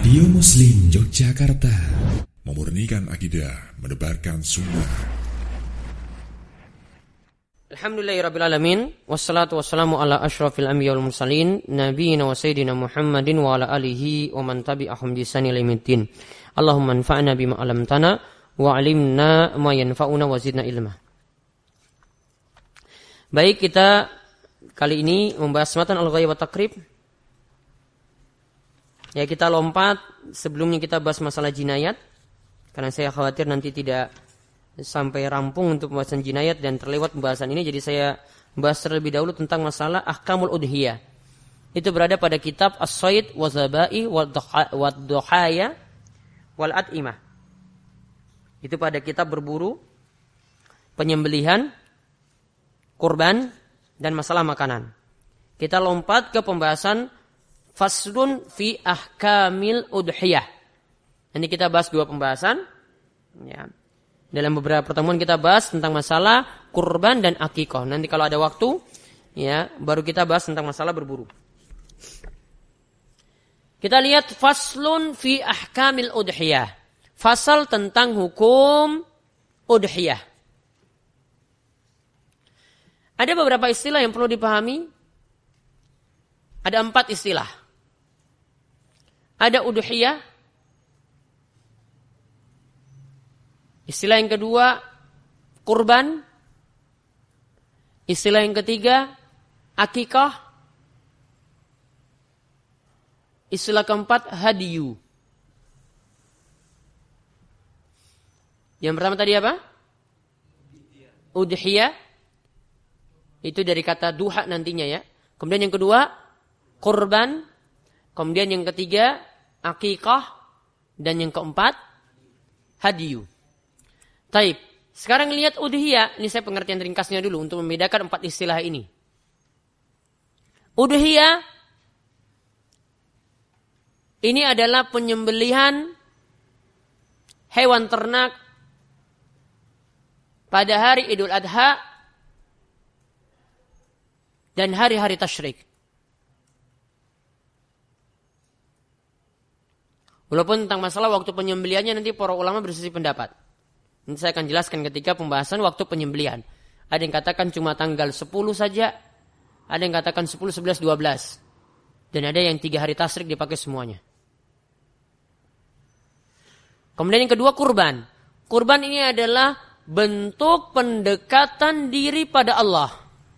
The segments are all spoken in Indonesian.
Radio Muslim Yogyakarta, memurnikan akidah, menebarkan sunnah. Alhamdulillahirrabbilalamin, wassalatu wassalamu ala ashrafil anbiya wal mursalin, nabiyina wa sayyidina Muhammadin wa ala alihi wa man tabi'ahum bi ihsan ila yaumil. Allahumma anfa'na bima 'allamtana wa 'allimna ma yanfa'una wa zidna ilma. Baik, kita kali ini membahas matan al-ghaib wa taqrib. Ya, kita lompat, sebelumnya kita bahas masalah jinayat, karena saya khawatir nanti tidak sampai rampung untuk pembahasan jinayat dan terlewat pembahasan ini, jadi saya bahas terlebih dahulu tentang masalah ahkamul udhiyah. Itu berada pada kitab As-Sayd wa Zabai wa Duhaya wal At'imah. Itu pada kitab berburu, penyembelihan, kurban, dan masalah makanan. Kita lompat ke pembahasan Faslun fi ahkamil udhiyah. Ini kita bahas dua pembahasan. Ya. Dalam beberapa pertemuan kita bahas tentang masalah kurban dan akikah. Nanti kalau ada waktu, ya, baru kita bahas tentang masalah berburu. Kita lihat faslun fi ahkamil udhiyah. Fasal tentang hukum udhiyah. Ada beberapa istilah yang perlu dipahami. Ada 4 istilah. Ada udhiyah. Istilah yang kedua, kurban. Istilah yang ketiga, akikah. Istilah keempat, hadiyu. Yang pertama tadi apa? Udhiyah. Itu dari kata duha nantinya ya. Kemudian yang kedua, kurban. Kemudian yang ketiga, akikah. Dan yang keempat, hadiyu. Taib. Sekarang lihat udhiyah. Ini saya pengertian ringkasnya dulu untuk membedakan 4 istilah ini. Udhiyah ini adalah penyembelihan hewan ternak pada hari Idul Adha dan hari-hari tasyrik. Walaupun tentang masalah waktu penyembelihannya nanti para ulama berselisih pendapat. Nanti saya akan jelaskan ketika pembahasan waktu penyembelihan. Ada yang katakan cuma tanggal 10 saja. Ada yang katakan 10, 11, 12. Dan ada yang 3 hari tasyrik dipakai semuanya. Kemudian yang kedua, kurban. Kurban ini adalah bentuk pendekatan diri pada Allah.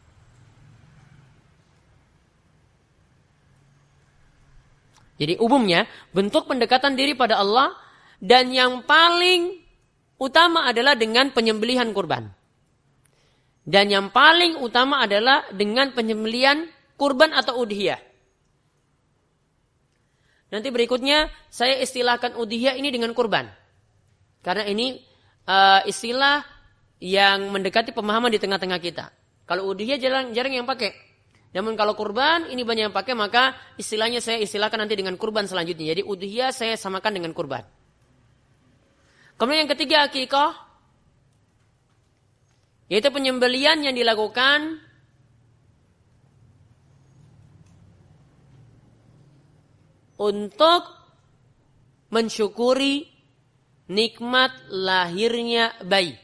Jadi umumnya bentuk pendekatan diri pada Allah, dan yang paling utama adalah dengan penyembelihan kurban. Dan yang paling utama adalah dengan penyembelihan kurban atau udhiyah. Nanti berikutnya saya istilahkan udhiyah ini dengan kurban. Karena ini istilah yang mendekati pemahaman di tengah-tengah kita. Kalau udhiyah jarang yang pakai. Namun kalau kurban ini banyak yang pakai, maka istilahnya saya istilahkan nanti dengan kurban selanjutnya. Jadi udhiyah saya samakan dengan kurban. Kemudian yang ketiga, akikah, yaitu penyembelihan yang dilakukan untuk mensyukuri nikmat lahirnya bayi.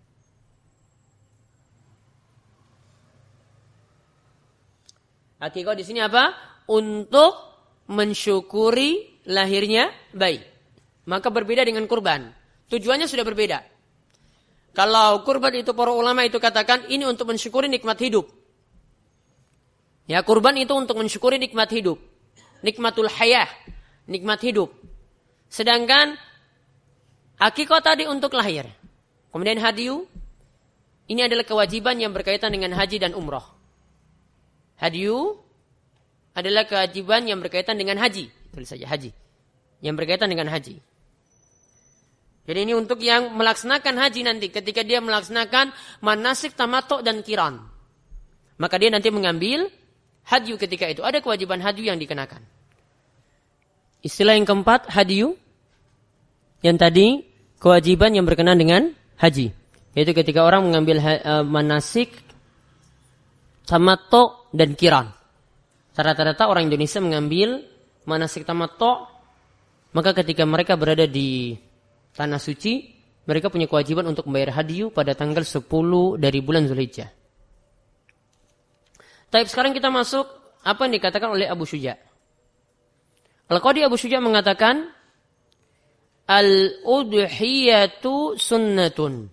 Akikah di sini apa? Untuk mensyukuri lahirnya bayi. Maka berbeda dengan kurban. Tujuannya sudah berbeda. Kalau kurban itu para ulama itu katakan ini untuk mensyukuri nikmat hidup. Ya, kurban itu untuk mensyukuri nikmat hidup. Nikmatul hayah, nikmat hidup. Sedangkan akikah tadi untuk lahir. Kemudian hadiyu, ini adalah kewajiban yang berkaitan dengan haji dan umrah. Hadiyu adalah kewajiban yang berkaitan dengan haji. Tulis saja haji. Yang berkaitan dengan haji. Jadi ini untuk yang melaksanakan haji nanti. Ketika dia melaksanakan manasik tamattu dan qiran. Maka dia nanti mengambil hadiyu ketika itu. Ada kewajiban hadiyu yang dikenakan. Istilah yang keempat, hadiyu. Yang tadi, kewajiban yang berkenaan dengan haji. Yaitu ketika orang mengambil manasik tamattu dan qiran. Rata-rata orang Indonesia mengambil manasik tamattu maka ketika mereka berada di tanah suci, mereka punya kewajiban untuk membayar hadyu pada tanggal 10 dari bulan Zulhijjah. Tapi sekarang kita masuk apa yang dikatakan oleh Abu Syuja'. Al-Qadi Abu Syuja' mengatakan, al-udhiyatu sunnatun.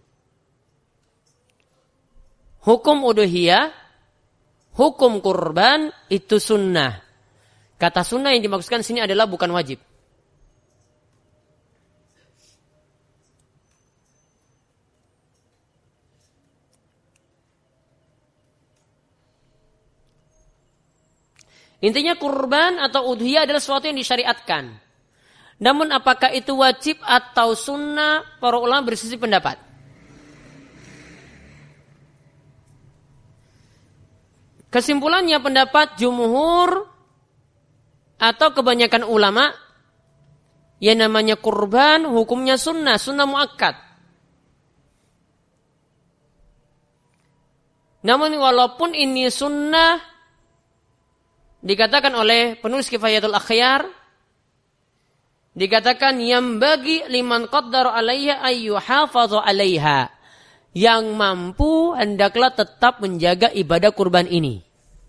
Hukum udhiyah, hukum kurban itu sunnah. Kata sunnah yang dimaksudkan sini adalah bukan wajib. Intinya kurban atau udhiyah adalah sesuatu yang disyariatkan. Namun apakah itu wajib atau sunnah, para ulama berselisih pendapat. Kesimpulannya pendapat jumhur atau kebanyakan ulama, yang namanya kurban hukumnya sunnah muakkad. Namun walaupun ini sunnah, dikatakan oleh penulis Kifayatul Akhyar, dikatakan yang bagi liman qaddara 'alaiha ayyuhafadha 'alaiha. Yang mampu hendaklah tetap menjaga ibadah kurban ini.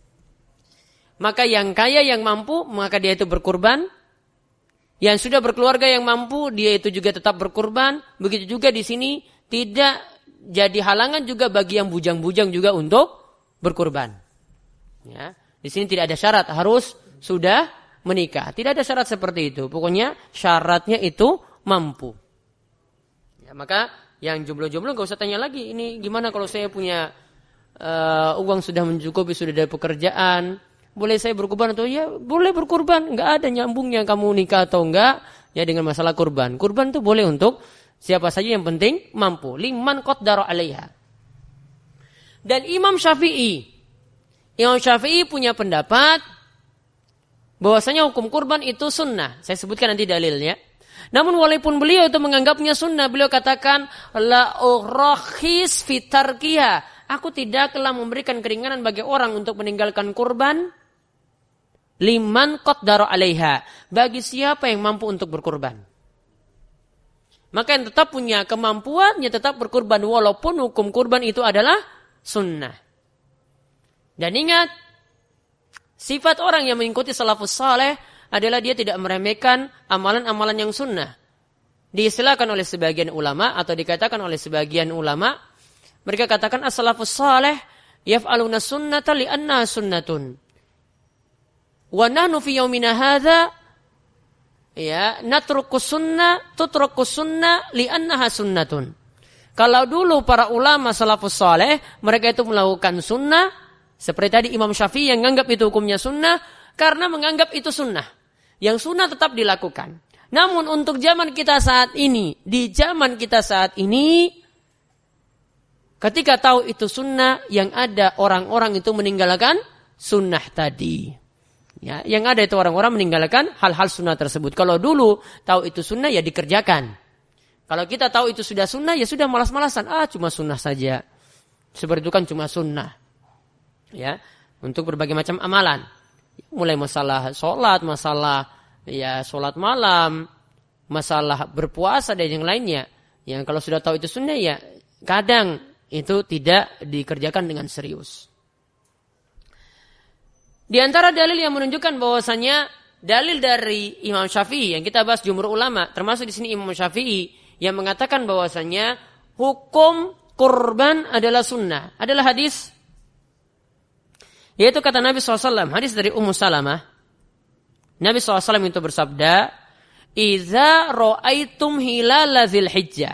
Maka yang kaya yang mampu, maka dia itu berkurban. Yang sudah berkeluarga yang mampu, dia itu juga tetap berkurban. Begitu juga di sini tidak jadi halangan juga bagi yang bujang-bujang juga untuk berkurban. Ya. Di sini tidak ada syarat harus sudah menikah. Tidak ada syarat seperti itu. Pokoknya syaratnya itu mampu. Ya, maka yang jomblo-jomblo gak usah tanya lagi. Ini gimana kalau saya punya uang sudah mencukupi, sudah ada pekerjaan. Boleh saya berkurban atau ya boleh berkurban. Gak ada nyambungnya kamu nikah atau enggak. Ya dengan masalah kurban. Kurban itu boleh untuk siapa saja yang penting mampu. Liman qaddara 'alaiha. Dan Imam Syafi'i punya pendapat bahwasanya hukum kurban itu sunnah. Saya sebutkan nanti dalilnya. Namun walaupun beliau itu menganggapnya sunnah, beliau katakan la urakhis fi tarkiha. Aku tidaklah memberikan keringanan bagi orang untuk meninggalkan kurban liman qaddara 'alaiha, bagi siapa yang mampu untuk berkurban. Maka yang tetap punya kemampuan, ya tetap berkurban walaupun hukum kurban itu adalah sunnah. Dan ingat, sifat orang yang mengikuti salafus saleh adalah dia tidak meremehkan amalan-amalan yang sunnah. Diistilahkan oleh sebagian ulama atau dikatakan oleh sebagian ulama, mereka katakan as-salafus saleh yaf'aluna sunnata li'anna sunnatun. Wa nahnu fi yaumina hadza ya natruku sunnah tutruku sunnah li'annaha sunnatun. Kalau dulu para ulama salafus saleh mereka itu melakukan sunnah, seperti tadi Imam Syafi'i yang menganggap itu hukumnya sunnah karena menganggap itu sunnah. Yang sunnah tetap dilakukan. Namun untuk zaman kita saat ini, di zaman kita saat ini, ketika tahu itu sunnah, yang ada orang-orang itu meninggalkan sunnah tadi. Ya, yang ada itu orang-orang meninggalkan hal-hal sunnah tersebut. Kalau dulu tahu itu sunnah ya dikerjakan. Kalau kita tahu itu sudah sunnah ya sudah malas-malasan. Cuma sunnah saja. Seperti itu kan cuma sunnah. Ya, untuk berbagai macam amalan, mulai masalah sholat, masalah ya sholat malam, masalah berpuasa dan yang lainnya. Yang kalau sudah tahu itu sunnah ya kadang itu tidak dikerjakan dengan serius. Di antara dalil yang menunjukkan bahwasanya dalil dari Imam Syafi'i yang kita bahas jumhur ulama, termasuk di sini Imam Syafi'i yang mengatakan bahwasanya hukum kurban adalah sunnah, adalah hadis. Yaitu kata Nabi SAW, hadis dari Ummu Salamah. Nabi SAW itu bersabda, "Iza ra'aitum hilala dzil hijjah,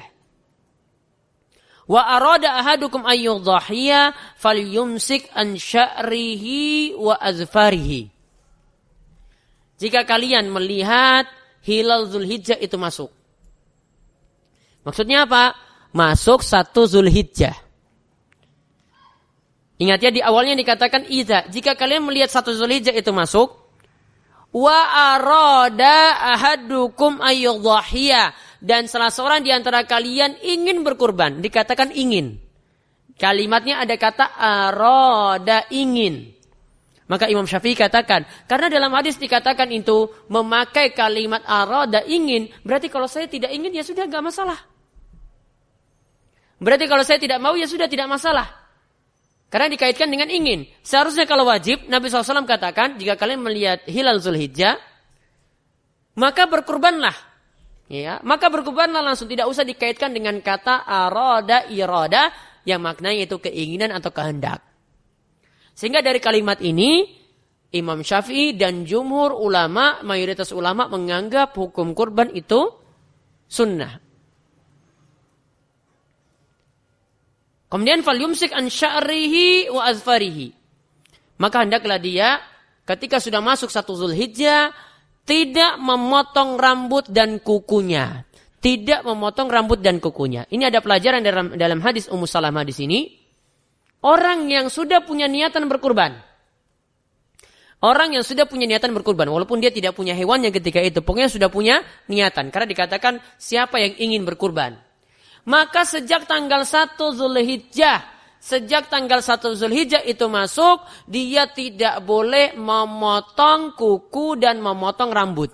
wa arada ahadukum ayyudhahiya, falyumsik an sya'rihi wa azfarihi." Jika kalian melihat hilal Zulhijjah itu masuk. Maksudnya apa? Masuk 1 Zulhijjah. Ingat ya, di awalnya dikatakan idza, jika kalian melihat 1 Zulhijjah itu masuk, wa arada ahadukum ayyudhahiya, dan salah seorang di antara kalian ingin berkurban, dikatakan ingin. Kalimatnya ada kata arada, ingin. Maka Imam Syafi'i katakan, karena dalam hadis dikatakan itu memakai kalimat arada ingin, berarti kalau saya tidak ingin ya sudah enggak masalah. Berarti kalau saya tidak mau ya sudah tidak masalah. Karena dikaitkan dengan ingin. Seharusnya kalau wajib, Nabi SAW katakan, jika kalian melihat hilal Zulhijjah, maka berkurbanlah. Ya, maka berkurbanlah langsung, tidak usah dikaitkan dengan kata arada irada yang maknanya itu keinginan atau kehendak. Sehingga dari kalimat ini Imam Syafi'i dan jumhur ulama, mayoritas ulama menganggap hukum kurban itu sunnah. Kemudian falyumsik an sya'rihi wa azfarihi. Maka hendaklah dia ketika sudah masuk 1 Zulhijjah tidak memotong rambut dan kukunya. Tidak memotong rambut dan kukunya. Ini ada pelajaran dalam hadis Ummu Salamah di sini. Orang yang sudah punya niatan berkurban. Orang yang sudah punya niatan berkurban. Walaupun dia tidak punya hewannya ketika itu. Pokoknya sudah punya niatan. Karena dikatakan siapa yang ingin berkurban. Maka sejak tanggal 1 Zulhijjah. Sejak tanggal 1 Zulhijjah itu masuk. Dia tidak boleh memotong kuku dan memotong rambut.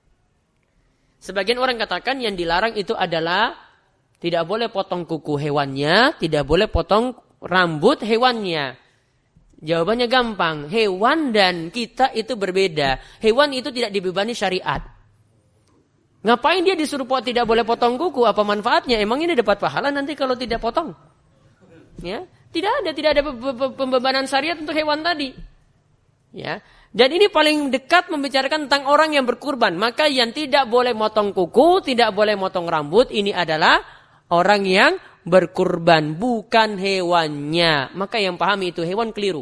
Sebagian orang katakan yang dilarang itu adalah tidak boleh potong kuku hewannya. Tidak boleh potong rambut hewannya. Jawabannya gampang. Hewan dan kita itu berbeda. Hewan itu tidak dibebani syariat. Ngapain dia disuruh tidak boleh potong kuku? Apa manfaatnya? Emang ini dapat pahala nanti kalau tidak potong? Ya, tidak ada pembebanan syariat untuk hewan tadi. Ya. Dan ini paling dekat membicarakan tentang orang yang berkurban. Maka yang tidak boleh motong kuku, tidak boleh motong rambut, ini adalah orang yang berkurban, bukan hewannya. Maka yang pahami itu hewan keliru.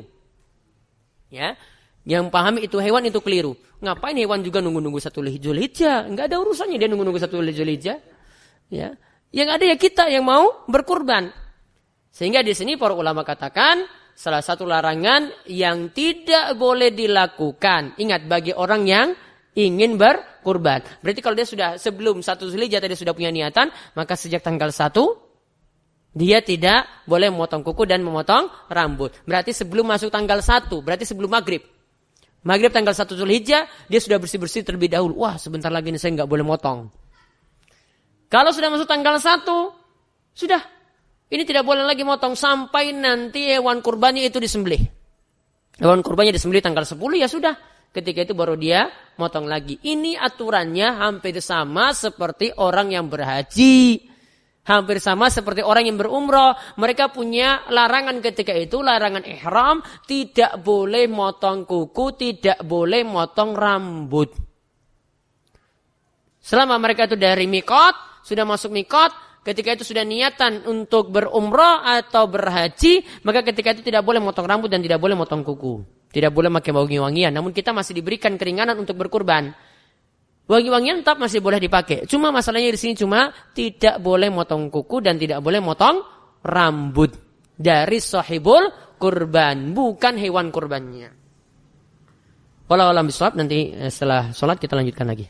Ya, yang pahami itu hewan itu keliru. Ngapain hewan juga nunggu-nunggu 1 Zulhijjah? Enggak ada urusannya dia nunggu-nunggu 1 Zulhijjah. Ya, yang ada ya kita yang mau berkurban. Sehingga di sini para ulama katakan salah satu larangan yang tidak boleh dilakukan. Ingat bagi orang yang ingin berkurban. Berarti kalau dia sudah sebelum 1 Zulhijjah tadi sudah punya niatan, maka sejak tanggal 1 dia tidak boleh memotong kuku dan memotong rambut. Berarti sebelum masuk tanggal 1, berarti sebelum maghrib. Maghrib tanggal 1 Zulhijjah, dia sudah bersih-bersih terlebih dahulu. Wah, sebentar lagi ini saya nggak boleh motong. Kalau sudah masuk tanggal 1, sudah. Ini tidak boleh lagi motong sampai nanti hewan kurbannya itu disembelih. Hewan kurbannya disembelih tanggal 10, ya sudah. Ketika itu baru dia motong lagi. Ini aturannya hampir sama seperti orang yang berhaji. Hampir sama seperti orang yang berumrah. Mereka punya larangan ketika itu, larangan ihram. Tidak boleh motong kuku, tidak boleh motong rambut. Selama mereka itu dari mikot, sudah masuk mikot, ketika itu sudah niatan untuk berumrah atau berhaji, maka ketika itu tidak boleh motong rambut dan tidak boleh motong kuku. Tidak boleh pakai wangi-wangian. Namun kita masih diberikan keringanan untuk berkurban. Wangi-wangian tetap masih boleh dipakai. Cuma masalahnya di sini cuma tidak boleh motong kuku dan tidak boleh motong rambut dari sahibul kurban, bukan hewan kurbannya. Wallahu a'lam bishawab. Nanti setelah sholat kita lanjutkan lagi.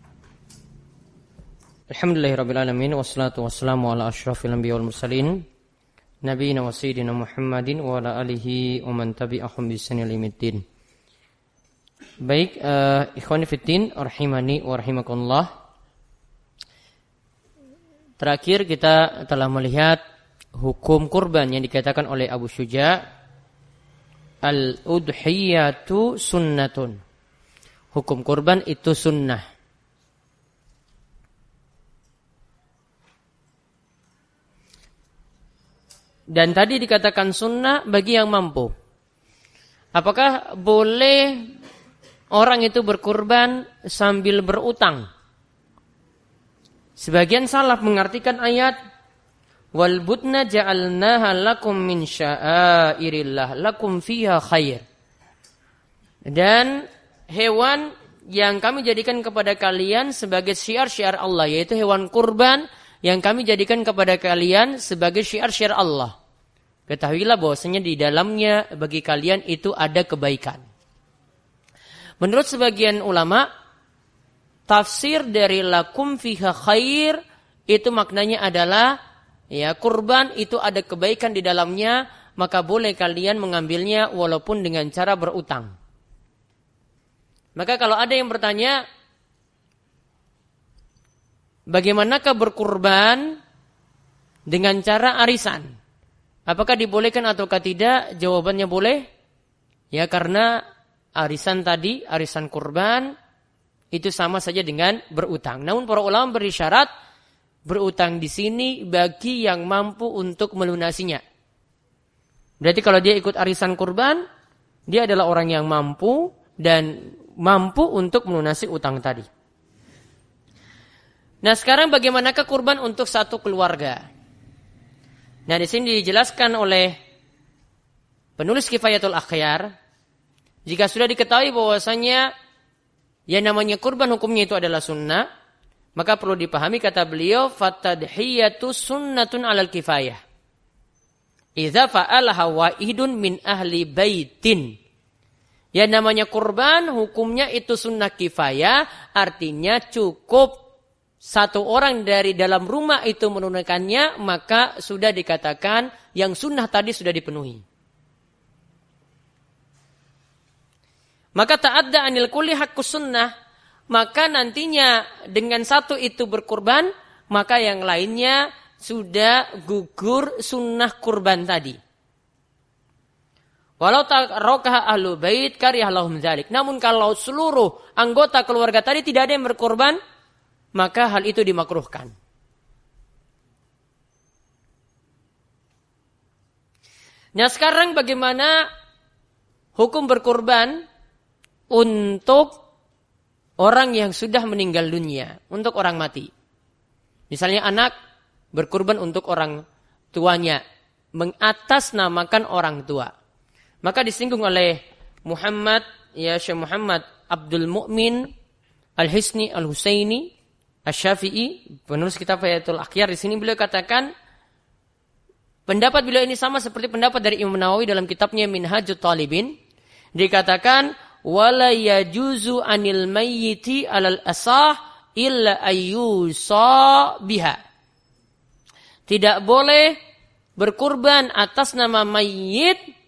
Alhamdulillahirabbil alamin wassalatu wassalamu ala asyrafil anbiya wal mursalin nabiyina wa sayyidina Muhammadin wa ala alihi wa man tabi'ahum bi ihsan ila yaumil. Baik, ikhwani fiddin rahimani wa rahimakumullah. Terakhir kita telah melihat hukum kurban yang dikatakan oleh Abu Syuja, al-udhiyatu sunnatun. Hukum kurban itu sunnah. Dan tadi dikatakan sunnah bagi yang mampu. Apakah boleh orang itu berkurban sambil berutang? Sebagian salaf mengartikan ayat wal budna ja'alnaha lakum min sya'airillah lakum fiha khair. Dan hewan yang kami jadikan kepada kalian sebagai syiar-syiar Allah, yaitu hewan kurban yang kami jadikan kepada kalian sebagai syiar-syiar Allah. Ketahuilah bahwasanya di dalamnya bagi kalian itu ada kebaikan. Menurut sebagian ulama, tafsir dari lakum fiha khair itu maknanya adalah ya kurban itu ada kebaikan di dalamnya, maka boleh kalian mengambilnya walaupun dengan cara berutang. Maka kalau ada yang bertanya, bagaimanakah berkurban dengan cara arisan? Apakah dibolehkan ataukah tidak? Jawabannya boleh. Ya, karena arisan tadi, arisan kurban, itu sama saja dengan berutang. Namun para ulama beri syarat, berutang di sini bagi yang mampu untuk melunasinya. Berarti kalau dia ikut arisan kurban, dia adalah orang yang mampu dan mampu untuk melunasi utang tadi. Nah, sekarang bagaimanakah kurban untuk satu keluarga? Nah, di sini dijelaskan oleh penulis Kifayatul Akhyar, jika sudah diketahui bahwasanya yang namanya kurban hukumnya itu adalah sunnah, maka perlu dipahami kata beliau, fatadhiyatu sunnatun alal kifayah. Idza fa'alaha wahidun min ahli baitin. Yang namanya kurban hukumnya itu sunnah kifayah, artinya cukup satu orang dari dalam rumah itu menunaikannya, maka sudah dikatakan yang sunnah tadi sudah dipenuhi. Maka ta'adda anil kulli haqqus sunnah, maka nantinya dengan satu itu berkurban, maka yang lainnya sudah gugur sunnah kurban tadi. Walau tarakaha ahlu bait kariyah lahum dzalik. Namun kalau seluruh anggota keluarga tadi tidak ada yang berkorban, maka hal itu dimakruhkan. Nah, sekarang bagaimana hukum berkorban untuk orang yang sudah meninggal dunia, untuk orang mati? Misalnya anak berkorban untuk orang tuanya, mengatasnamakan orang tua. Maka disinggung oleh Syekh Muhammad Abdul Mu'min Al-Hisni Al-Husaini Asy-Syafi'i, penulis kitab Fayatul Akhyar. Di sini beliau katakan pendapat beliau ini sama seperti pendapat dari Imam Nawawi dalam kitabnya Minhajut Talibin. Dikatakan wala yajuzu anil mayyiti alal asah illa ayyusa biha. Tidak boleh berkurban atas nama mayyit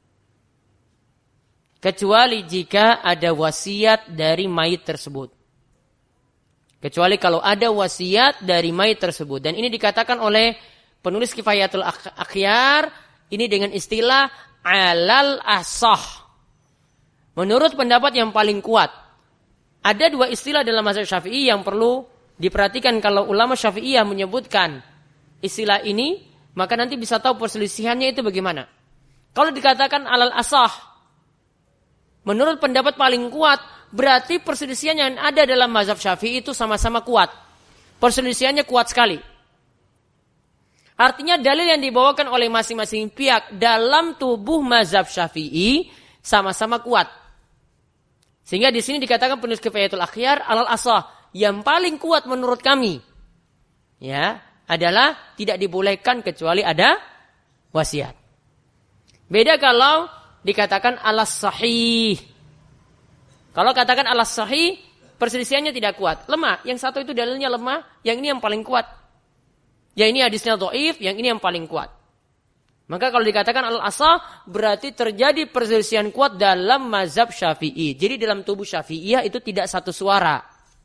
kecuali jika ada wasiat dari mayit tersebut. Kecuali kalau ada wasiat dari mayit tersebut. Dan ini dikatakan oleh penulis Kifayatul Akhyar, ini dengan istilah alal asah. Menurut pendapat yang paling kuat. Ada dua istilah dalam mazhab Syafi'i yang perlu diperhatikan kalau ulama Syafi'iyah menyebutkan istilah ini, maka nanti bisa tahu perselisihannya itu bagaimana. Kalau dikatakan alal asah, menurut pendapat paling kuat, berarti perselisihan yang ada dalam mazhab Syafi'i itu sama-sama kuat. Perselisihannya kuat sekali. Artinya dalil yang dibawakan oleh masing-masing pihak dalam tubuh mazhab Syafi'i sama-sama kuat. Sehingga di sini dikatakan penulis Kifayatul Akhyar alal asah, yang paling kuat menurut kami ya adalah tidak dibolehkan kecuali ada wasiat. Beda kalau dikatakan alas sahih. Kalau katakan alas sahih, perselisihannya tidak kuat, lemah. Yang satu itu dalilnya lemah, yang ini yang paling kuat. Yang ini hadisnya dhaif, yang ini yang paling kuat. Maka kalau dikatakan al-asah, berarti terjadi perselisihan kuat dalam mazhab Syafi'i. Jadi dalam tubuh Syafi'iyah itu tidak satu suara.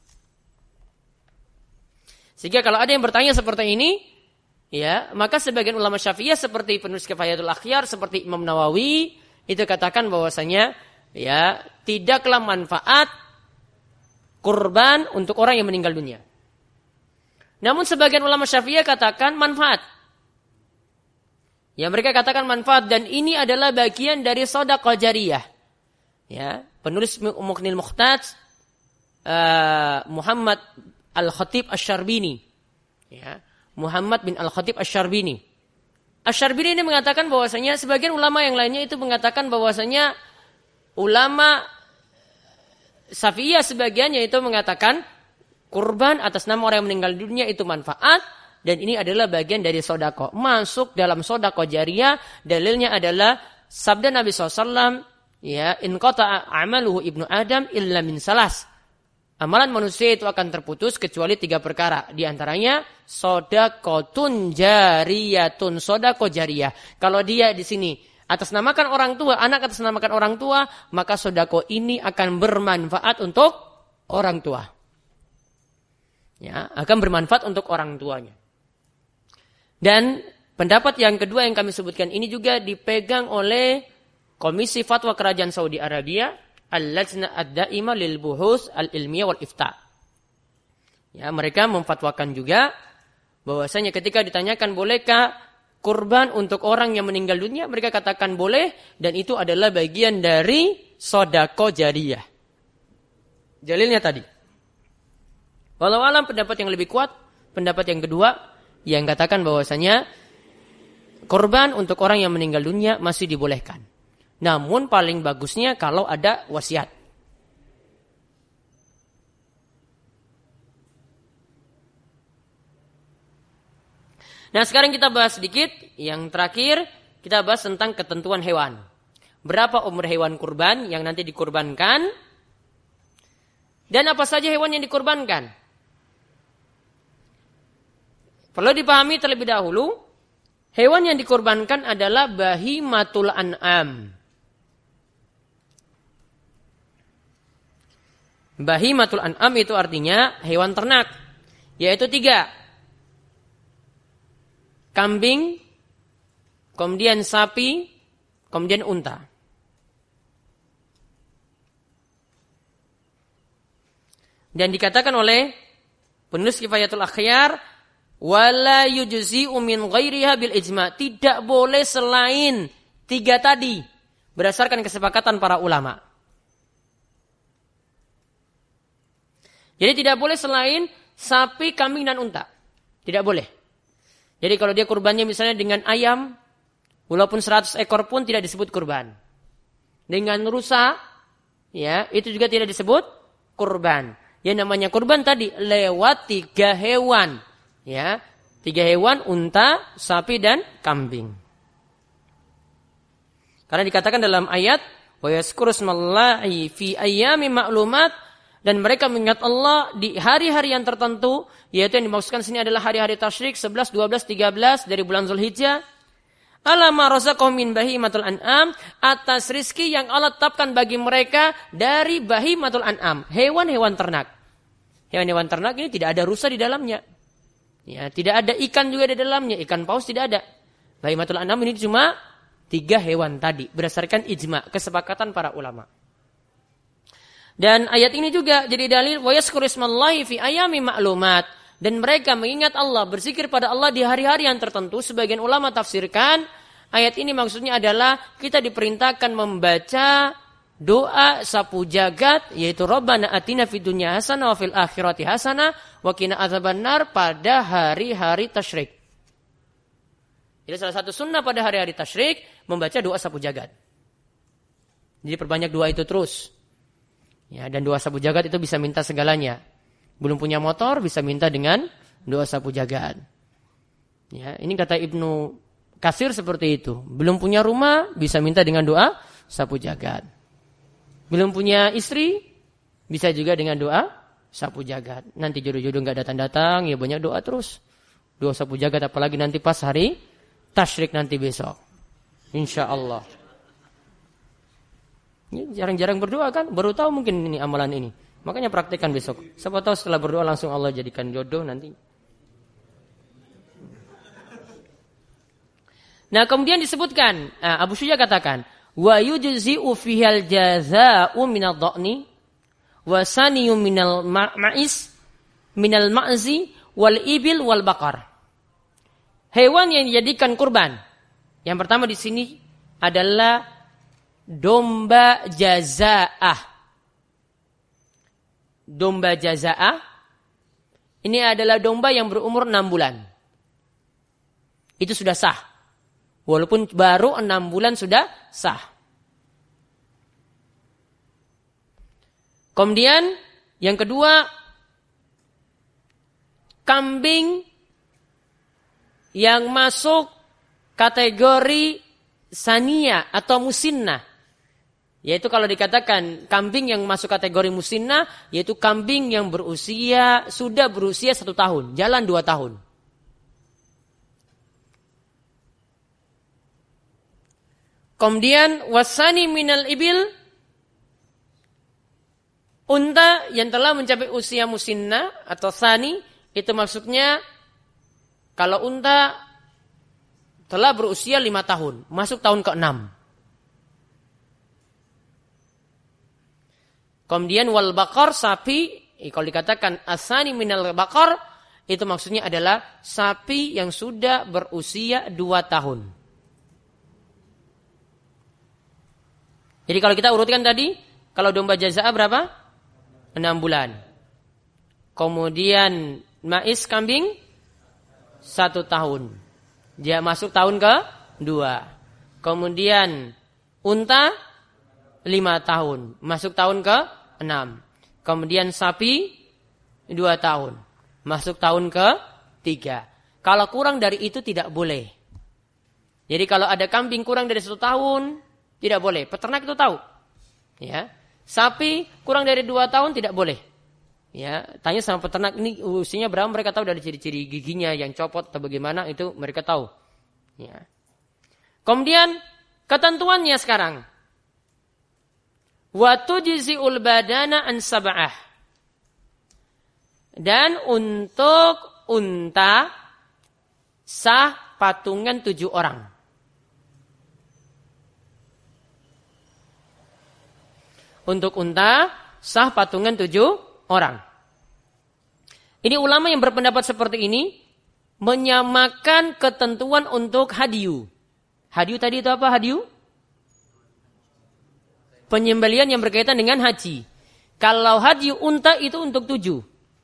Sehingga kalau ada yang bertanya seperti ini, ya, maka sebagian ulama Syafi'iyah seperti penulis Kifayatul Akhyar, seperti Imam Nawawi, itu katakan bahwasanya ya tidaklah manfaat kurban untuk orang yang meninggal dunia. Namun sebagian ulama Syafi'iyah katakan manfaat. Ya, mereka katakan manfaat dan ini adalah bagian dari shadaqah jariyah. Ya, penulis Muqnil Muhtaj Muhammad Al-Khatib Asy-Syarbini. Ya, Muhammad bin Al-Khatib Asy-Syarbini. Asy-Syarbini ini mengatakan bahwasanya sebagian ulama yang lainnya itu mengatakan bahwasanya ulama Syafi'iyah sebagiannya itu mengatakan kurban atas nama orang yang meninggal dunia itu manfaat dan ini adalah bagian dari sedekah. Masuk dalam sedekah jariyah, dalilnya adalah sabda Nabi SAW, ya, in qata'a amaluhu ibnu Adam illa min salas. Amalan manusia itu akan terputus kecuali 3 perkara. Di antaranya sedekahun jariyatun, sedekah jariyah. Kalau dia di sini atasnamakan orang tua, anak atasnamakan orang tua, maka sedekah ini akan bermanfaat untuk orang tua. Ya, akan bermanfaat untuk orang tuanya. Dan pendapat yang kedua yang kami sebutkan ini juga dipegang oleh Komisi Fatwa Kerajaan Saudi Arabia, Al-Lajna Ad-Daimah lil Buhus Al-Ilmiyah wal Ifta. Ya, mereka memfatwakan juga bahwasanya ketika ditanyakan bolehkah kurban untuk orang yang meninggal dunia, mereka katakan boleh dan itu adalah bagian dari sedekah jariyah. Dalilnya tadi. Walau alam pendapat yang lebih kuat, pendapat yang kedua yang katakan bahwasanya kurban untuk orang yang meninggal dunia masih dibolehkan. Namun paling bagusnya kalau ada wasiat. Nah sekarang kita bahas sedikit, yang terakhir kita bahas tentang ketentuan hewan. Berapa umur hewan kurban yang nanti dikurbankan? Dan apa saja hewan yang dikurbankan? Perlu dipahami terlebih dahulu, hewan yang dikurbankan adalah bahimatul an'am. Bahimatul an'am itu artinya hewan ternak, yaitu 3. Kambing, kemudian sapi, kemudian unta. Dan dikatakan oleh penulis Kifayatul Akhyar, wala yujzi'u min ghairiha bil ijma', tidak boleh selain 3 tadi berdasarkan kesepakatan para ulama. Jadi tidak boleh selain sapi, kambing dan unta. Tidak boleh. Jadi kalau dia kurbannya misalnya dengan ayam, walaupun 100 ekor pun tidak disebut kurban. Dengan rusa, ya, itu juga tidak disebut kurban. Yang namanya kurban tadi lewat 3 hewan. Ya, 3 hewan, unta, sapi dan kambing. Karena dikatakan dalam ayat, wa yazkuru smallahi fi ayyamin ma'lumat, dan mereka mengingat Allah di hari-hari yang tertentu, yaitu yang dimaksudkan sini adalah hari-hari tasyrik 11, 12, 13 dari bulan Zulhijjah. Ala ma razaqahum min bahimatul an'am, atas rizki yang Allah tetapkan bagi mereka dari bahimatul an'am, hewan-hewan ternak. Hewan-hewan ternak ini tidak ada rusa di dalamnya. Ya, tidak ada ikan juga di dalamnya, ikan paus tidak ada. Bahimatul an'am ini cuma 3 hewan tadi berdasarkan ijma, kesepakatan para ulama. Dan ayat ini juga jadi dalil wa yazkuru ismallahi fi ayyamin ma'lumat, dan mereka mengingat Allah, berzikir pada Allah di hari-hari yang tertentu. Sebagian ulama tafsirkan ayat ini maksudnya adalah kita diperintahkan membaca doa sapu jagat, yaitu Rabbana atina fid dunya hasanah wa fil akhirati hasanah wa qina adzabannar pada hari-hari tasyrik. Jadi salah satu sunnah pada hari-hari tasyrik membaca doa sapu jagat. Jadi perbanyak doa itu terus. Ya, dan doa sapu jagat itu bisa minta segalanya. Belum punya motor bisa minta dengan doa sapu jagat. Ya, ini kata Ibnu Katsir seperti itu. Belum punya rumah bisa minta dengan doa sapu jagat. Belum punya istri bisa juga dengan doa sapu jagat. Nanti jodoh-jodoh enggak datang-datang, ya banyak doa terus. Doa sapu jagat apalagi nanti pas hari tasyrik nanti besok. Insyaallah. Ini jarang-jarang berdoa kan, baru tahu mungkin ini amalan ini. Makanya praktekkan besok. Siapa tahu setelah berdoa langsung Allah jadikan jodoh nanti. Nah, kemudian disebutkan, Abu Syuja katakan, wa yujzi'u fihal jazaa'u minal dha'ni wa saniyyu minal ma'is minal ma'zi wal ibil wal bakar. Hewan yang dijadikan kurban. Yang pertama di sini adalah domba jazaah. Domba jazaah ini adalah domba yang berumur 6 bulan. Itu sudah sah. Walaupun baru 6 bulan sudah sah. Kemudian yang kedua, kambing yang masuk kategori sania atau musinnah. Yaitu kalau dikatakan kambing yang masuk kategori musinnah, yaitu kambing yang sudah berusia 1 tahun, jalan 2 tahun. Kemudian wasani minal ibil, unta yang telah mencapai usia musinna atau sani, itu maksudnya kalau unta telah berusia 5 tahun, masuk tahun ke-6. Kemudian wal baqar, sapi, kalau dikatakan asani minal baqar, itu maksudnya adalah sapi yang sudah berusia 2 tahun. Jadi kalau kita urutkan tadi, kalau domba jaza'ah berapa? 6 bulan. Kemudian ma'is kambing 1 tahun. Dia masuk tahun ke-2. Kemudian unta 5 tahun. Masuk tahun ke-6. Kemudian sapi 2 tahun. Masuk tahun ke-3. Kalau kurang dari itu tidak boleh. Jadi kalau ada kambing kurang dari 1 tahun, tidak boleh. Peternak itu tahu. Ya. Sapi kurang dari 2 tahun tidak boleh. Ya, tanya sama peternak ini usianya berapa, mereka tahu dari ciri-ciri giginya yang copot atau bagaimana, itu mereka tahu. Ya. Kemudian ketentuannya sekarang. Wa tujzi'ul badana an sab'ah. Dan untuk unta sah patungan 7 orang. Untuk unta sah patungan 7 orang. Ini ulama yang berpendapat seperti ini menyamakan ketentuan untuk hadiyu. Hadiyu tadi itu apa hadiyu? Penyembelian yang berkaitan dengan haji. Kalau hadiyu unta itu untuk 7.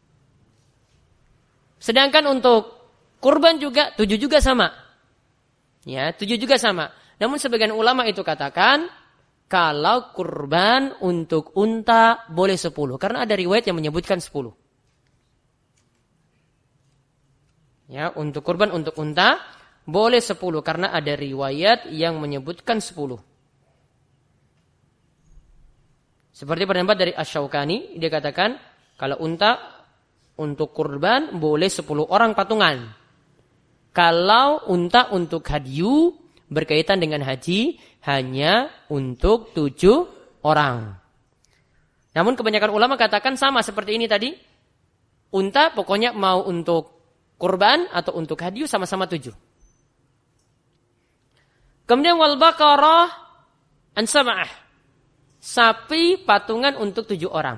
Sedangkan untuk kurban juga 7 juga sama. Ya, 7 juga sama. Namun sebagian ulama itu katakan kalau kurban untuk unta boleh 10. Karena ada riwayat yang menyebutkan 10. Ya, untuk kurban untuk unta boleh 10. Karena ada riwayat yang menyebutkan 10. Seperti pendapat dari Asy-Syaukani, dia katakan kalau unta untuk kurban boleh 10 orang patungan. Kalau unta untuk hadyu berkaitan dengan haji hanya untuk 7 orang. Namun kebanyakan ulama katakan sama seperti ini tadi. Unta pokoknya mau untuk kurban atau untuk hadyu sama-sama 7. Kemudian wal baqarah an sab'ah. Sapi patungan untuk 7 orang.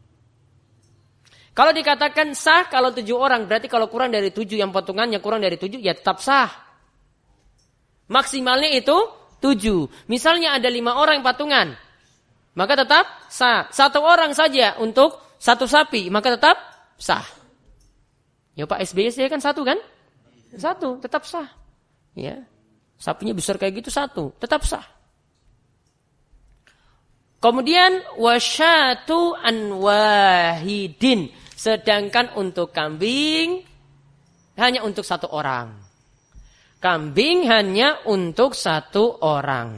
Kalau dikatakan sah kalau 7 orang, berarti kalau kurang dari 7 yang patungannya kurang dari 7 ya tetap sah. Maksimalnya itu 7. Misalnya ada 5 orang patungan, maka tetap sah. 1 orang saja untuk 1 sapi, maka tetap sah. Ya Pak SBY saya kan 1 kan? 1, tetap sah. Ya. Sapinya besar kayak gitu 1, tetap sah. Kemudian wasyatu an wahidin. Sedangkan untuk kambing hanya untuk 1 orang. Kambing hanya untuk 1 orang.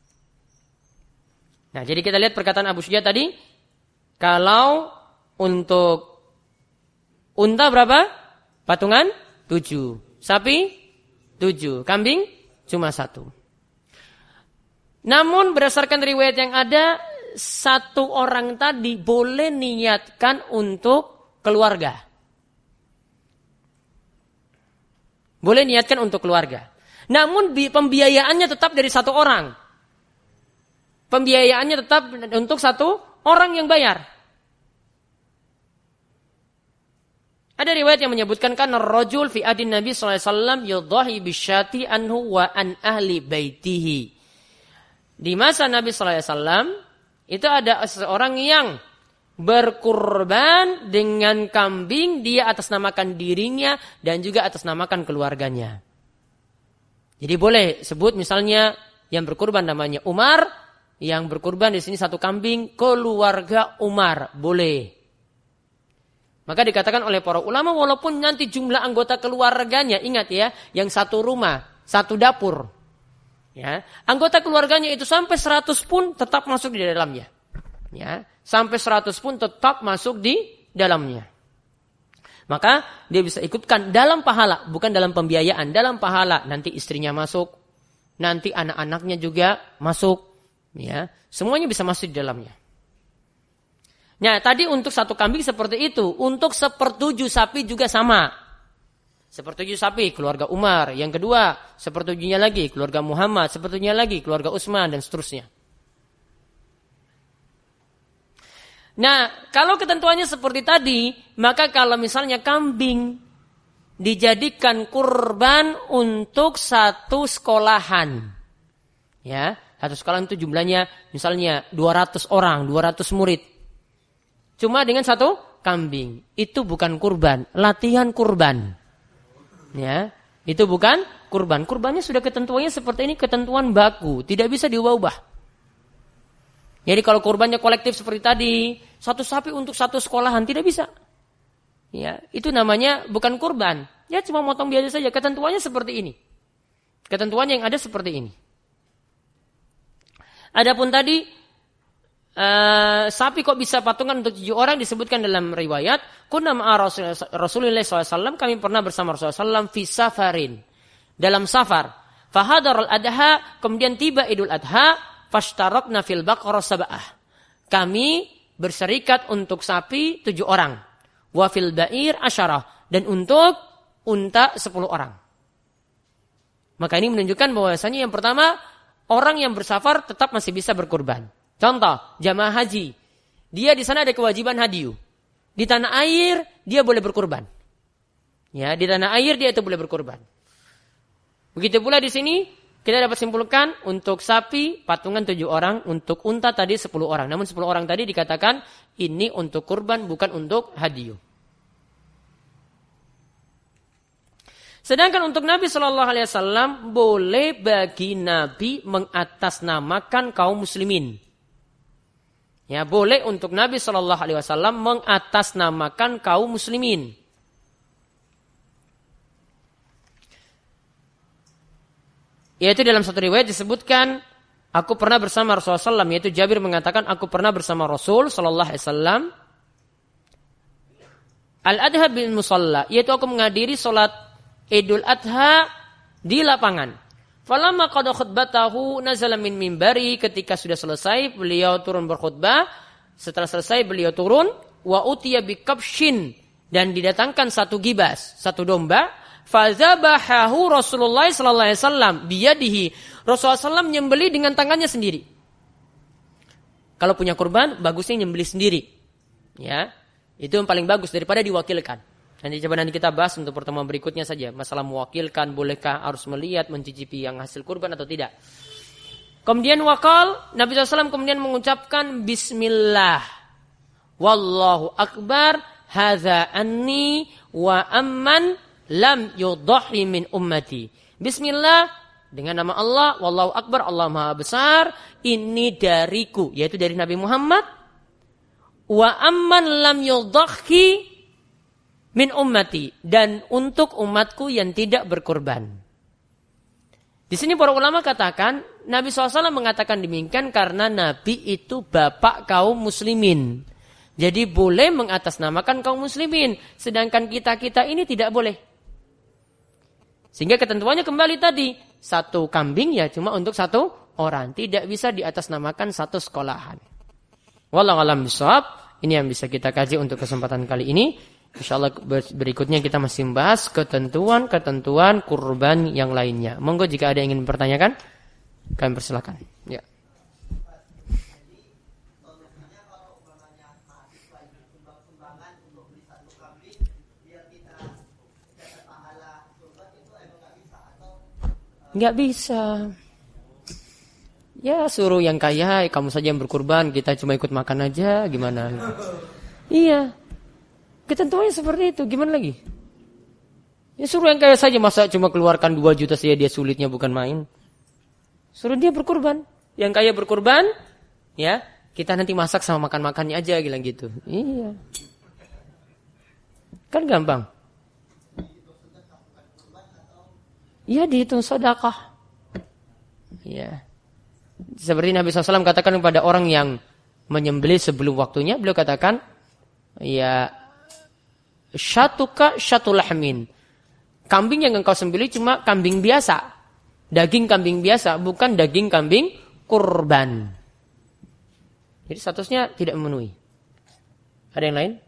Nah, jadi kita lihat perkataan Abu Syuja tadi. Kalau untuk unta berapa? Patungan 7. Sapi 7. Kambing cuma 1. Namun berdasarkan riwayat yang ada, 1 orang tadi boleh niatkan untuk keluarga. Boleh niatkan untuk keluarga. Namun pembiayaannya tetap dari 1 orang. Pembiayaannya tetap untuk 1 orang yang bayar. Ada riwayat yang menyebutkan kan rajul fi adin Nabi sallallahu alaihi wasallam yudhahi bisyati anhu wa an ahli baitihi. Di masa Nabi sallallahu alaihi wasallam itu ada seorang yang berkurban dengan kambing, dia atasnamakan dirinya dan juga atasnamakan keluarganya. Jadi boleh sebut misalnya yang berkurban namanya Umar, yang berkurban di sini 1 kambing keluarga Umar, boleh. Maka dikatakan oleh para ulama walaupun nanti jumlah anggota keluarganya, ingat ya, yang 1 rumah, 1 dapur. Ya, anggota keluarganya itu sampai 100 pun tetap masuk di dalamnya. Ya, sampai 100 pun tetap masuk di dalamnya. Maka dia bisa ikutkan dalam pahala, bukan dalam pembiayaan, dalam pahala. Nanti istrinya masuk, nanti anak-anaknya juga masuk, ya. Semuanya bisa masuk di dalamnya. Nah, tadi untuk satu kambing seperti itu, untuk 1/7 sapi juga sama. 1/7 sapi keluarga Umar, yang kedua 1/7-nya lagi keluarga Muhammad, 1/7-nya lagi keluarga Utsman dan seterusnya. Nah, kalau ketentuannya seperti tadi, maka kalau misalnya kambing dijadikan kurban untuk satu sekolahan. Ya, satu sekolahan itu jumlahnya misalnya 200 orang, 200 murid. Cuma dengan satu kambing. Itu bukan kurban, latihan kurban. Ya, itu bukan kurban. Kurbannya sudah ketentuannya seperti ini, ketentuan baku, tidak bisa diubah-ubah. Jadi kalau kurbannya kolektif seperti tadi, satu sapi untuk satu sekolahan tidak bisa. Ya, itu namanya bukan kurban. Ya cuma motong biasa saja. Ketentuannya seperti ini. Ketentuan yang ada seperti ini. Adapun tadi sapi kok bisa patungan untuk 7 orang disebutkan dalam riwayat. Kunna ma'a Rasulullah SAW, kami pernah bersama Rasulullah SAW fi safarin. Dalam safar. Fahadarul adha, kemudian tiba Idul Adha. Fashtarabna fil baqarah sab'ah. Kami berserikat untuk sapi 7 orang. Wa fil ba'ir 10. Dan untuk unta 10 orang. Maka ini menunjukkan bahwasanya yang pertama, orang yang bersafar tetap masih bisa berkurban. Contoh, jamaah haji. Dia di sana ada kewajiban hadiyu. Di tanah air dia boleh berkurban. Ya, di tanah air dia itu boleh berkurban. Begitu pula di sini kita dapat simpulkan untuk sapi patungan 7 orang, untuk unta tadi 10 orang. Namun 10 orang tadi dikatakan ini untuk kurban bukan untuk hadiyu. Sedangkan untuk Nabi SAW boleh bagi Nabi mengatasnamakan kaum muslimin. Ya, boleh untuk Nabi SAW mengatasnamakan kaum muslimin. Yaitu dalam satu riwayat disebutkan, aku pernah bersama Rasulullah SAW, yaitu Jabir mengatakan, aku pernah bersama Rasul SAW. Al-Adha bin Musalla, yaitu aku menghadiri sholat Idul Adha di lapangan. Falamma qada khutbatahu nazala min mimbari, ketika sudah selesai beliau turun berkhutbah. Setelah selesai beliau turun, wa utiya bikabshin, dan didatangkan satu gibas, satu domba. Fazabahahu Rasulullah sallallahu alaihi wasallam biyadihi. Rasulullah SAW menyembelih dengan tangannya sendiri. Kalau punya kurban, bagusnya nyembelih sendiri. Ya, itu yang paling bagus daripada diwakilkan. Nanti kita bahas untuk pertemuan berikutnya saja. Masalah mewakilkan, bolehkah harus melihat, mencicipi yang hasil kurban atau tidak. Kemudian wakal, Nabi SAW kemudian mengucapkan Bismillah. Wallahu akbar, hadza anni wa amman lam yudhahi min ummati. Bismillah, dengan nama Allah, wallahu akbar, Allah maha besar, ini dariku, yaitu dari Nabi Muhammad. Wa amman lam yudhahi min ummati, dan untuk umatku yang tidak berkorban. Di sini para ulama katakan, Nabi SAW mengatakan demikian karena Nabi itu bapak kaum muslimin. Jadi boleh mengatasnamakan kaum muslimin, sedangkan kita ini tidak boleh. Sehingga ketentuannya kembali tadi, satu kambing ya cuma untuk satu orang. Tidak bisa diatasnamakan satu sekolahan. Wallahu a'lam bishawab. Ini yang bisa kita kaji untuk kesempatan kali ini. InsyaAllah berikutnya kita masih membahas ketentuan kurban yang lainnya. Monggo jika ada yang ingin bertanyakan, kami persilakan. Ya. Enggak bisa. Ya suruh yang kaya, kamu saja yang berkurban, kita cuma ikut makan aja, gimana? Iya. Ketentuannya seperti itu, gimana lagi? Ya suruh yang kaya saja, masa cuma keluarkan 2 juta saja dia sulitnya bukan main. Suruh dia berkurban. Yang kaya berkurban, ya kita nanti masak sama makan-makannya aja, bilang gitu. Iya. Kan gampang. Ya dihitung sedekah. Ya. Seperti Nabi SAW katakan kepada orang yang menyembelih sebelum waktunya, beliau katakan, ya syatuka syatulahmin. Kambing yang engkau sembelih cuma kambing biasa. Daging kambing biasa, bukan daging kambing kurban. Jadi statusnya tidak memenuhi. Ada yang lain?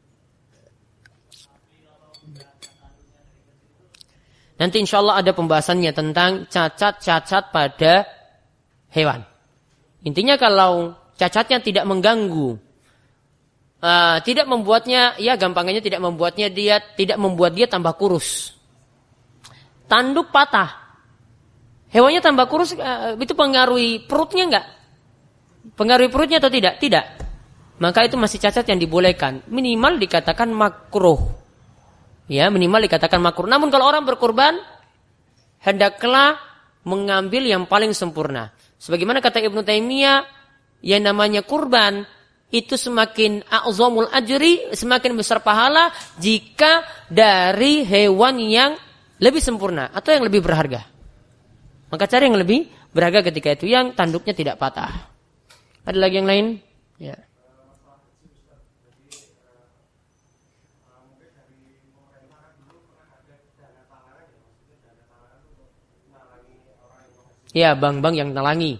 Nanti insya Allah ada pembahasannya tentang cacat-cacat pada hewan. Intinya kalau cacatnya tidak mengganggu, tidak membuatnya, ya gampangnya tidak membuat dia tambah kurus. Tanduk patah, hewannya tambah kurus, itu pengaruhi perutnya enggak? Pengaruhi perutnya atau tidak? Tidak. Maka itu masih cacat yang dibolehkan. Minimal dikatakan makruh. Ya, minimal dikatakan makruh. Namun kalau orang berkurban, hendaklah mengambil yang paling sempurna. Sebagaimana kata Ibnu Taimiyah, yang namanya kurban itu semakin a'zamul ajri, semakin besar pahala jika dari hewan yang lebih sempurna atau yang lebih berharga. Maka cari yang lebih berharga ketika itu, yang tanduknya tidak patah. Ada lagi yang lain? Ya. Ya, bank-bank yang nalangi.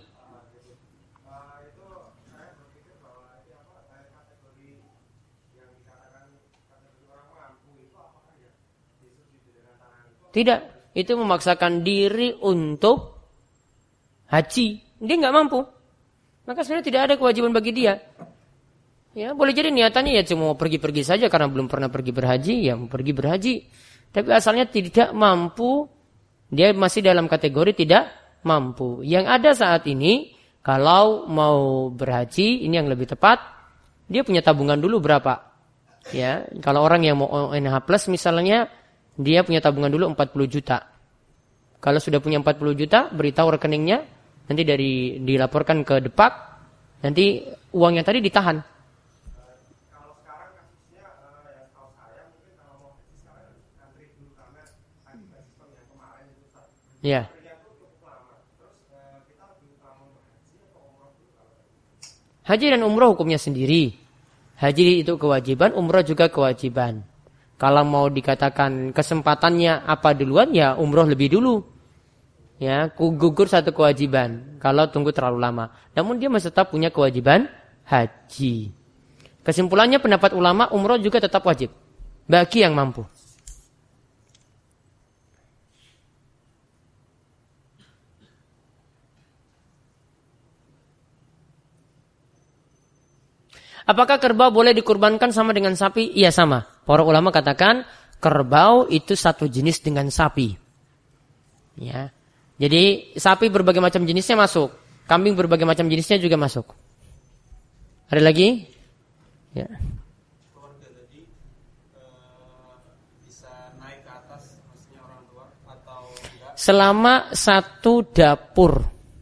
Tidak, itu memaksakan diri untuk haji. Dia nggak mampu. Maka sebenarnya tidak ada kewajiban bagi dia. Ya, boleh jadi niatannya ya cuma mau pergi-pergi saja karena belum pernah pergi berhaji, ya mau pergi berhaji. Tapi asalnya tidak mampu, dia masih dalam kategori tidak mampu. Yang ada saat ini, kalau mau berhaji, ini yang lebih tepat, dia punya tabungan dulu berapa? Ya, kalau orang yang mau ONH plus misalnya, dia punya tabungan dulu 40 juta. Kalau sudah punya 40 juta, beritahu rekeningnya, nanti dilaporkan ke Depak, nanti uangnya tadi ditahan. Kalau sekarang kasusnya yang tahu saya mungkin kalau mau haji sekarang antri dulu karena akibat sistem yang kemarin itu Ya. Haji dan umrah hukumnya sendiri. Haji itu kewajiban, umrah juga kewajiban. Kalau mau dikatakan kesempatannya apa duluan, ya umrah lebih dulu. Ya, gugur satu kewajiban kalau tunggu terlalu lama. Namun dia masih tetap punya kewajiban haji. Kesimpulannya pendapat ulama, umrah juga tetap wajib bagi yang mampu. Apakah kerbau boleh dikurbankan sama dengan sapi? Iya, sama. Para ulama katakan kerbau itu satu jenis dengan sapi. Ya. Jadi sapi berbagai macam jenisnya masuk. Kambing berbagai macam jenisnya juga masuk. Ada lagi? Ya. keluarga tadi bisa naik ke atas maksudnya orang tua atau tidak? Selama satu dapur.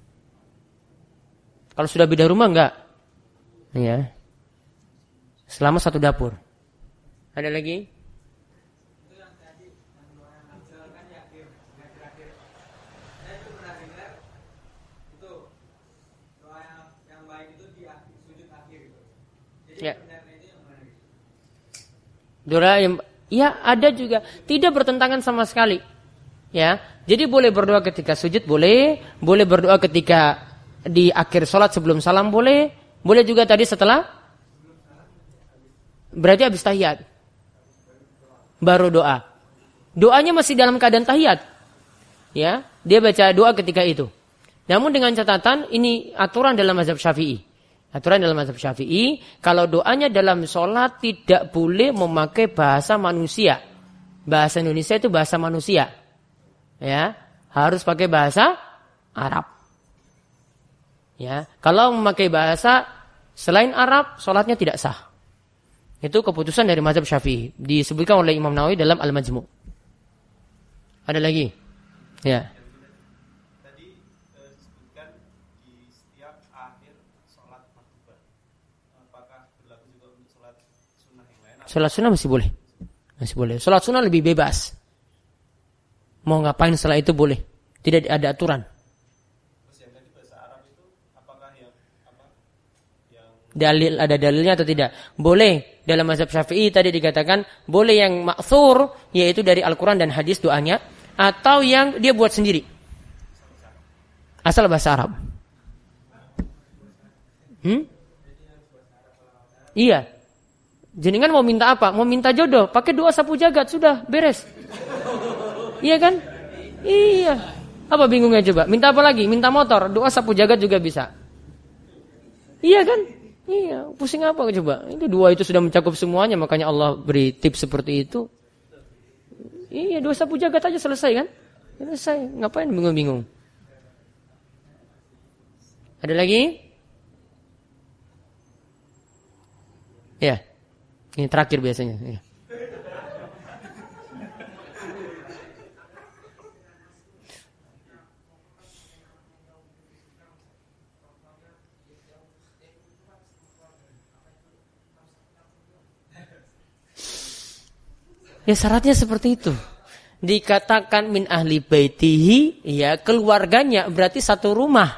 Kalau sudah beda rumah enggak? Ya. Selama satu dapur. Ada lagi? Itu yang tadi yang doa yang kan di akhir, saya itu pernah dengar itu doa yang baik itu di akhir, sujud akhir itu. Jadi Ya. benarnya itu yang mana gitu? Doa yang ya ada juga tidak bertentangan sama sekali. Ya. Jadi boleh berdoa ketika sujud, boleh berdoa ketika di akhir sholat sebelum salam, boleh juga tadi setelah. Berarti habis tahiyat. Baru doa. Doanya masih dalam keadaan tahiyat. Ya, dia baca doa ketika itu. Namun dengan catatan ini aturan dalam mazhab Syafi'i. Aturan dalam mazhab Syafi'i, kalau doanya dalam sholat tidak boleh memakai bahasa manusia. Bahasa Indonesia itu bahasa manusia. Ya, harus pakai bahasa Arab. Ya, kalau memakai bahasa selain Arab, sholatnya tidak sah. Itu keputusan dari mazhab Syafi'i. Disebutkan oleh Imam Nawawi dalam Al-Majmu'. Ada lagi? Ya. Tadi disebutkan di setiap akhir sholat maktubah. Apakah berlaku juga untuk sholat sunnah yang lain? Sholat sunnah masih boleh. Masih boleh. Sholat sunnah lebih bebas. Mau ngapain setelah itu boleh. Tidak ada aturan. Terus yang tadi bahasa Arab itu apakah yang Dalil, ada dalilnya atau tidak? Boleh. Dalam mazhab Syafi'i tadi dikatakan boleh yang ma'thur, yaitu dari Al-Quran dan hadis doanya, atau yang dia buat sendiri. Asal bahasa Arab. Iya. Jenengan mau minta apa? Mau minta jodoh, pakai doa sapu jagat, sudah beres. Iya kan? Iya. Apa bingungnya coba? Minta apa lagi? Minta motor, doa sapu jagat juga bisa. Iya kan? Iya, pusing apa coba? Itu dua itu sudah mencakup semuanya, makanya Allah beri tips seperti itu. Iya, doa sapu jagat aja selesai kan? Selesai, ngapain bingung-bingung? Ada lagi? Ya, ini terakhir biasanya. Ya. Ya syaratnya seperti itu. Dikatakan min ahli baitihi, ya keluarganya berarti satu rumah.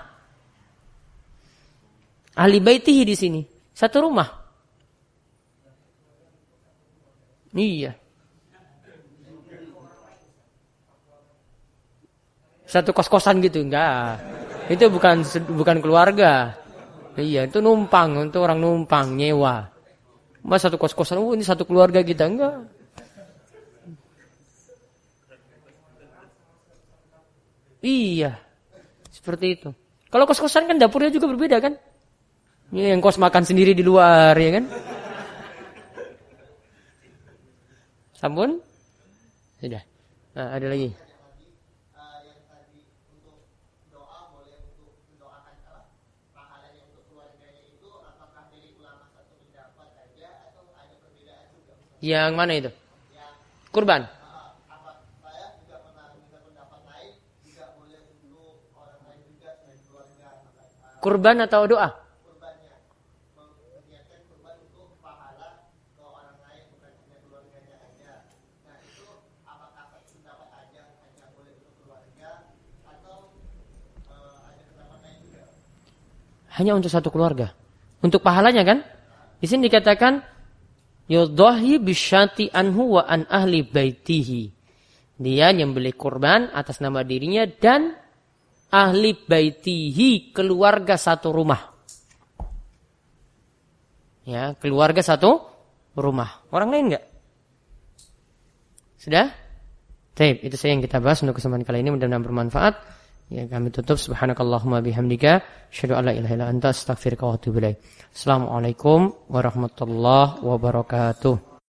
Ahli baitihi di sini satu rumah. Iya. Satu kos-kosan gitu enggak. Itu bukan keluarga. Iya, itu numpang, itu orang numpang nyewa. Mas satu kos-kosan, ini satu keluarga kita enggak. Iya. Seperti itu. Kalau kos-kosan kan dapurnya juga berbeda kan? Ini yang kos makan sendiri di luar ya kan? Sampun? Sudah. Nah, ada lagi. Yang tadi untuk doa boleh untuk mendoakan pahalanya untuk keluarganya itu apakah dari ulama satu pendapat saja atau ada perbedaan juga? Yang mana itu? Kurban. Saya juga pernah minta pendapat lain juga boleh untuk orang lain juga selain keluarga. Kurban atau doa? Kurbannya meniatkan kurban untuk pahala ke orang lain bukan hanya keluarganya aja. Nah itu apakah satu pendapat aja hanya boleh untuk keluarga atau ada pendapat lain juga? Hanya untuk satu keluarga. Untuk pahalanya kan? Di sini dikatakan yudhahi bisyati anhu wa an ahli baitihi. Dia nyembelih kurban atas nama dirinya dan ahli baitihi, keluarga satu rumah. Ya, keluarga satu rumah. Orang lain enggak? Sudah? Baik, itu saja yang kita bahas untuk kesempatan kali ini, mudah-mudahan bermanfaat. Ya, kami tutup subhanakallahumma bihamdika asyhadu an la ilaha illa anta astaghfiruka wa atubu ilaik. Assalamualaikum warahmatullahi wabarakatuh.